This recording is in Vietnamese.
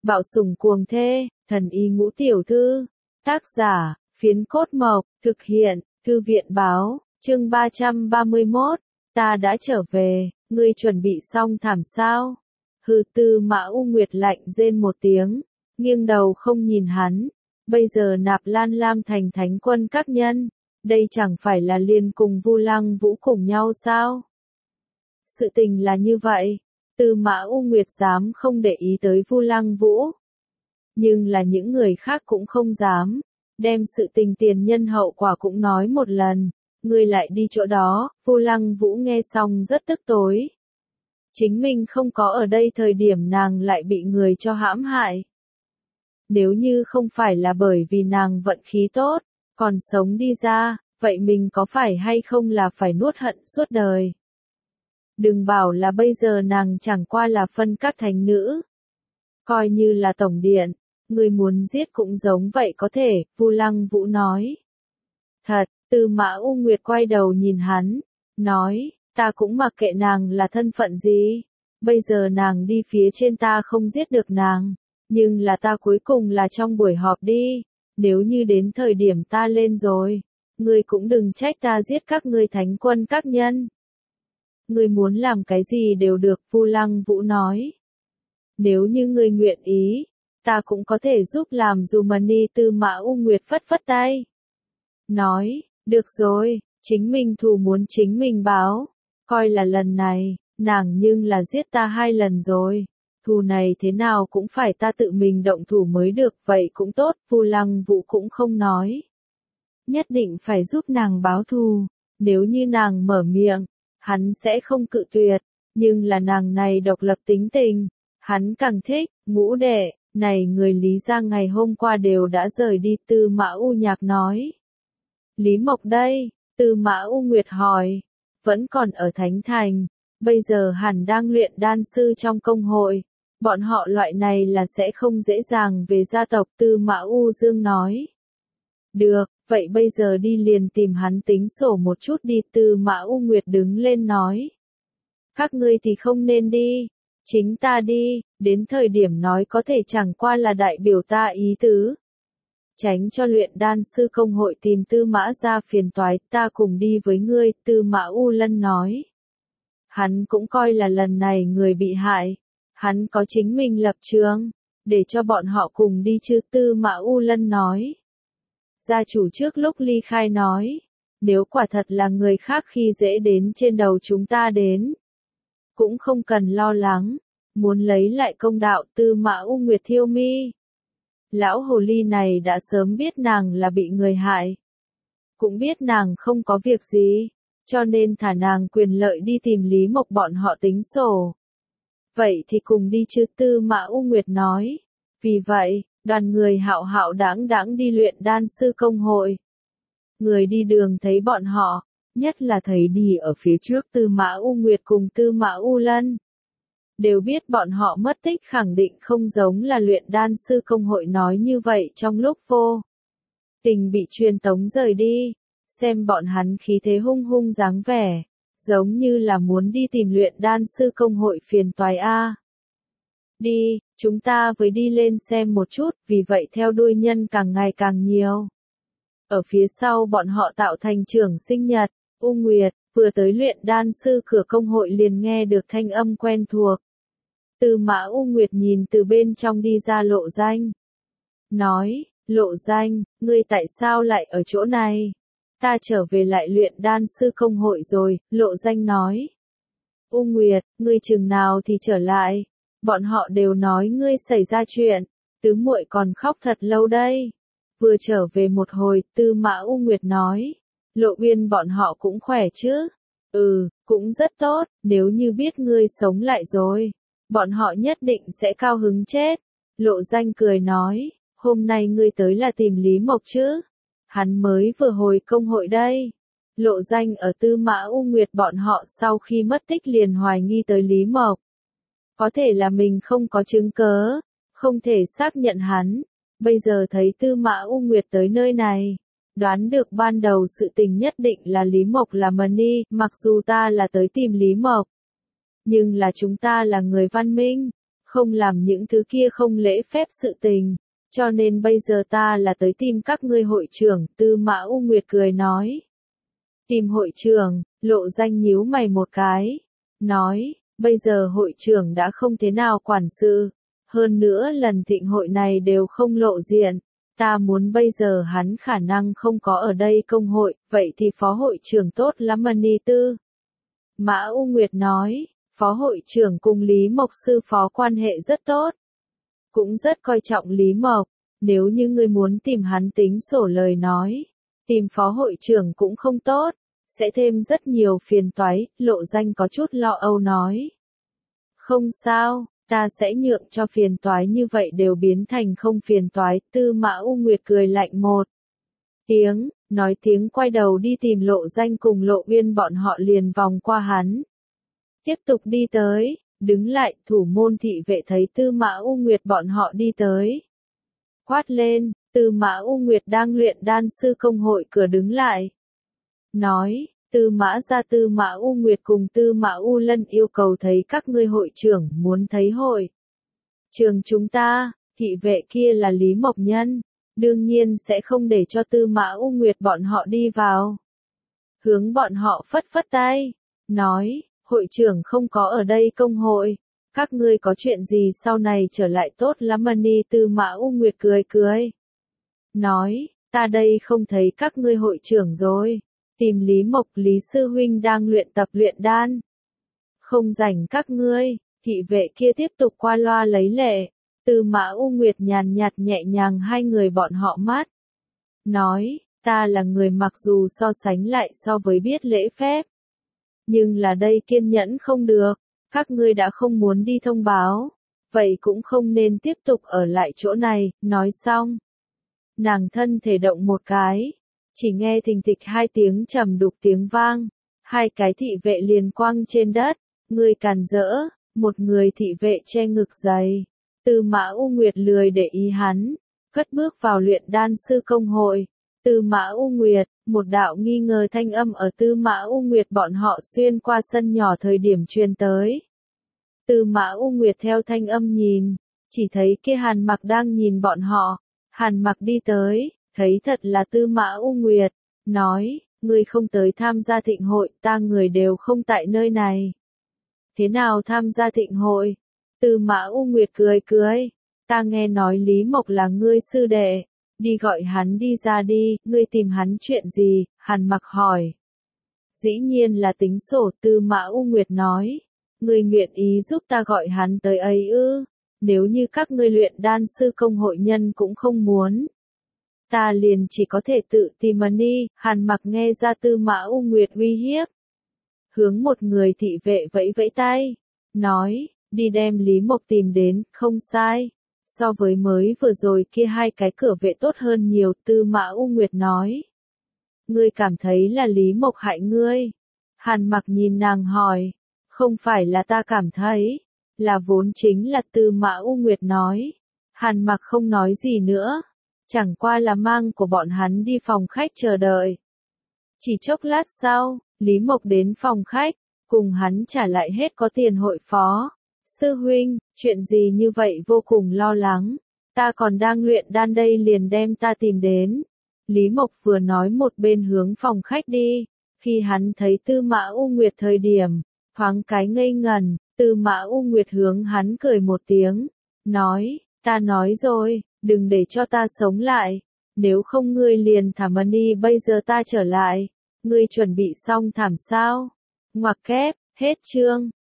Bạo sủng cuồng thê, thần y ngũ tiểu thư. Tác giả, Phiến Cốt Mộc, thực hiện, Thư viện Báo, chương 331, ta đã trở về, ngươi chuẩn bị xong thảm sao? Hừ, Tư Mã U Nguyệt lạnh rên một tiếng, nghiêng đầu không nhìn hắn. Bây giờ Nạp Lan Lam thành thánh quân các nhân, đây chẳng phải là liền cùng Vu Lăng Vũ cùng nhau sao? Sự tình là như vậy, Tư Mã U Nguyệt dám không để ý tới Vu Lăng Vũ. Nhưng là những người khác cũng không dám, đem sự tình tiền nhân hậu quả cũng nói một lần, ngươi lại đi chỗ đó. Vu Lăng Vũ nghe xong rất tức tối. Chính mình không có ở đây thời điểm nàng lại bị người cho hãm hại. Nếu như không phải là bởi vì nàng vận khí tốt, còn sống đi ra, vậy mình có phải hay không là phải nuốt hận suốt đời. Đừng bảo là bây giờ nàng chẳng qua là phân các thánh nữ. Coi như là tổng điện, người muốn giết cũng giống vậy có thể, Vu Lăng Vũ nói. Thật, Tư Mã U Nguyệt quay đầu nhìn hắn, nói, ta cũng mặc kệ nàng là thân phận gì. Bây giờ nàng đi phía trên ta không giết được nàng, nhưng là ta cuối cùng là trong buổi họp đi. Nếu như đến thời điểm ta lên rồi, ngươi cũng đừng trách ta giết các ngươi thánh quân các nhân. Ngươi muốn làm cái gì đều được, Vu Lăng Vũ nói. Nếu như ngươi nguyện ý, ta cũng có thể giúp làm dù money. Tư Mã U Nguyệt phất phất tay. Nói, được rồi, chính mình thù muốn chính mình báo. Coi là lần này, nàng nhưng là giết ta 2 lần rồi. Thù này thế nào cũng phải ta tự mình động thủ mới được, vậy cũng tốt, Vu Lăng Vũ cũng không nói. Nhất định phải giúp nàng báo thù, nếu như nàng mở miệng, hắn sẽ không cự tuyệt, nhưng là nàng này độc lập tính tình, hắn càng thích. Ngũ đệ, này người Lý gia ngày hôm qua đều đã rời đi. Tư Mã U Nhạc nói. Lý Mộc đây, Tư Mã U Nguyệt hỏi, vẫn còn ở Thánh Thành, bây giờ hẳn đang luyện đan sư trong công hội, bọn họ loại này là sẽ không dễ dàng về gia tộc. Tư Mã U Dương nói. Được, vậy bây giờ đi liền tìm hắn tính sổ một chút đi. Tư Mã U Nguyệt đứng lên nói. Các ngươi thì không nên đi, chính ta đi, đến thời điểm nói có thể chẳng qua là đại biểu ta ý tứ. Tránh cho luyện đan sư công hội tìm Tư Mã ra phiền toái, ta cùng đi với ngươi. Tư Mã U Lân nói. Hắn cũng coi là lần này người bị hại, hắn có chính mình lập trường, để cho bọn họ cùng đi chứ. Tư Mã U Lân nói. Gia chủ trước lúc ly khai nói, nếu quả thật là người khác khi dễ đến trên đầu chúng ta đến, cũng không cần lo lắng, muốn lấy lại công đạo. Tư Mã U Nguyệt thiêu mi. Lão hồ ly này đã sớm biết nàng là bị người hại, cũng biết nàng không có việc gì, cho nên thả nàng quyền lợi đi tìm Lý Mộc bọn họ tính sổ. Vậy thì cùng đi chứ. Tư Mã U Nguyệt nói. Vì vậy, đoàn người hạo hạo đãng đãng đi luyện đan sư công hội. Người đi đường thấy bọn họ, nhất là thấy đi ở phía trước Tư Mã U Nguyệt cùng Tư Mã U Lân, đều biết bọn họ mất tích khẳng định không giống là luyện đan sư công hội nói như vậy trong lúc vô tình bị truyền tống rời đi. Xem bọn hắn khí thế hung hung dáng vẻ, giống như là muốn đi tìm luyện đan sư công hội phiền toái a. Đi, chúng ta với đi lên xem một chút, vì vậy theo đuôi nhân càng ngày càng nhiều. Ở phía sau bọn họ tạo thành trưởng sinh nhật, U Nguyệt, vừa tới luyện đan sư cửa công hội liền nghe được thanh âm quen thuộc. Tư Mã U Nguyệt nhìn từ bên trong đi ra Lộ Danh. Nói, Lộ Danh, ngươi tại sao lại ở chỗ này? Ta trở về lại luyện đan sư công hội rồi. Lộ Danh nói. U Nguyệt, ngươi chừng nào thì trở lại? Bọn họ đều nói ngươi xảy ra chuyện, tứ muội còn khóc thật lâu đây. Vừa trở về một hồi. Tư Mã U Nguyệt nói. Lộ Uyên bọn họ cũng khỏe chứ? Ừ, cũng rất tốt, nếu như biết ngươi sống lại rồi, bọn họ nhất định sẽ cao hứng chết. Lộ Danh cười nói, hôm nay ngươi tới là tìm Lý Mộc chứ? Hắn mới vừa hồi công hội đây. Lộ Danh ở Tư Mã U Nguyệt bọn họ sau khi mất tích liền hoài nghi tới Lý Mộc. Có thể là mình không có chứng cớ, không thể xác nhận hắn. Bây giờ thấy Tư Mã U Nguyệt tới nơi này, đoán được ban đầu sự tình nhất định là Lý Mộc là money. Mặc dù ta là tới tìm Lý Mộc, nhưng là chúng ta là người văn minh, không làm những thứ kia không lễ phép sự tình. Cho nên bây giờ ta là tới tìm các ngươi hội trưởng, Tư Mã U Nguyệt cười nói. Tìm hội trưởng, Lộ Danh nhíu mày một cái. Nói, bây giờ hội trưởng đã không thế nào quản sự. Hơn nữa lần thịnh hội này đều không lộ diện. Ta muốn bây giờ hắn khả năng không có ở đây công hội, vậy thì phó hội trưởng tốt lắm Mani Tư. Mã U Nguyệt nói, phó hội trưởng cùng Lý Mộc sư phó quan hệ rất tốt. Cũng rất coi trọng Lý Mộc, nếu như ngươi muốn tìm hắn tính sổ lời nói. Tìm phó hội trưởng cũng không tốt, sẽ thêm rất nhiều phiền toái, Lộ Danh có chút lo âu nói. Không sao, ta sẽ nhượng cho phiền toái như vậy đều biến thành không phiền toái, Tư Mã U Nguyệt cười lạnh một nói tiếng quay đầu đi tìm Lộ Danh cùng Lộ Uyên bọn họ liền vòng qua hắn. Tiếp tục đi tới, đứng lại, thủ môn thị vệ thấy Tư Mã U Nguyệt bọn họ đi tới. Quát lên, Tư Mã U Nguyệt đang luyện đan sư công hội cửa đứng lại. Nói, Tư Mã gia Tư Mã U Nguyệt cùng Tư Mã U Lân yêu cầu thấy các ngươi hội trưởng, muốn thấy hội trường chúng ta, thị vệ kia là Lý Mộc Nhân, đương nhiên sẽ không để cho Tư Mã U Nguyệt bọn họ đi vào. Hướng bọn họ phất phất tay, nói, hội trưởng không có ở đây công hội, các ngươi có chuyện gì sau này trở lại tốt lắm Mani. Tư Mã U Nguyệt cười. Nói, ta đây không thấy các ngươi hội trưởng rồi. Tìm Lý Mộc, Lý sư huynh đang luyện tập luyện đan. Không rảnh các ngươi, thị vệ kia tiếp tục qua loa lấy lệ. Tư Mã U Nguyệt nhàn nhạt nhẹ nhàng hai người bọn họ mát. Nói, ta là người mặc dù so sánh lại so với biết lễ phép. Nhưng là đây kiên nhẫn không được, các ngươi đã không muốn đi thông báo. Vậy cũng không nên tiếp tục ở lại chỗ này, nói xong. Nàng thân thể động một cái. Chỉ nghe thình thịch hai tiếng trầm đục tiếng vang, hai cái thị vệ liền quăng trên đất, người càn rỡ, một người thị vệ che ngực dày. Tư Mã U Nguyệt lười để ý hắn, cất bước vào luyện đan sư công hội. Tư Mã U Nguyệt, một đạo nghi ngờ thanh âm ở Tư Mã U Nguyệt bọn họ xuyên qua sân nhỏ thời điểm truyền tới. Tư Mã U Nguyệt theo thanh âm nhìn, chỉ thấy kia Hàn Mặc đang nhìn bọn họ. Hàn Mặc đi tới, thấy thật là Tư Mã U Nguyệt, nói, ngươi không tới tham gia thịnh hội, ta người đều không tại nơi này. Thế nào tham gia thịnh hội? Tư Mã U Nguyệt cười, ta nghe nói Lý Mộc là ngươi sư đệ, đi gọi hắn đi ra đi, ngươi tìm hắn chuyện gì? Hàn Mặc hỏi. Dĩ nhiên là tính sổ. Tư Mã U Nguyệt nói, ngươi nguyện ý giúp ta gọi hắn tới ấy ư? Nếu như các ngươi luyện đan sư công hội nhân cũng không muốn, ta liền chỉ có thể tự tìm Mani. Hàn Mặc nghe ra Tư Mã U Nguyệt uy hiếp, hướng một người thị vệ vẫy vẫy tay, nói, đi đem Lý Mộc tìm đến. Không sai, so với mới vừa rồi kia hai cái cửa vệ tốt hơn nhiều. Tư Mã U Nguyệt nói, ngươi cảm thấy là Lý Mộc hại ngươi? Hàn Mặc nhìn nàng hỏi, không phải là ta cảm thấy, là vốn chính là. Tư Mã U Nguyệt nói. Hàn Mặc không nói gì nữa, chẳng qua là mang của bọn hắn đi phòng khách chờ đợi. Chỉ chốc lát sau, Lý Mộc đến phòng khách, cùng hắn trả lại hết có tiền hội phó. Sư huynh, chuyện gì như vậy vô cùng lo lắng, ta còn đang luyện đan đây liền đem ta tìm đến. Lý Mộc vừa nói một bên hướng phòng khách đi, khi hắn thấy Tư Mã U Nguyệt thời điểm, thoáng cái ngây ngần. Tư Mã U Nguyệt hướng hắn cười một tiếng, nói, ta nói rồi, đừng để cho ta sống lại, nếu không ngươi liền thả Mani. Bây giờ ta trở lại, ngươi chuẩn bị xong thảm sao? Ngoặc kép, hết chương.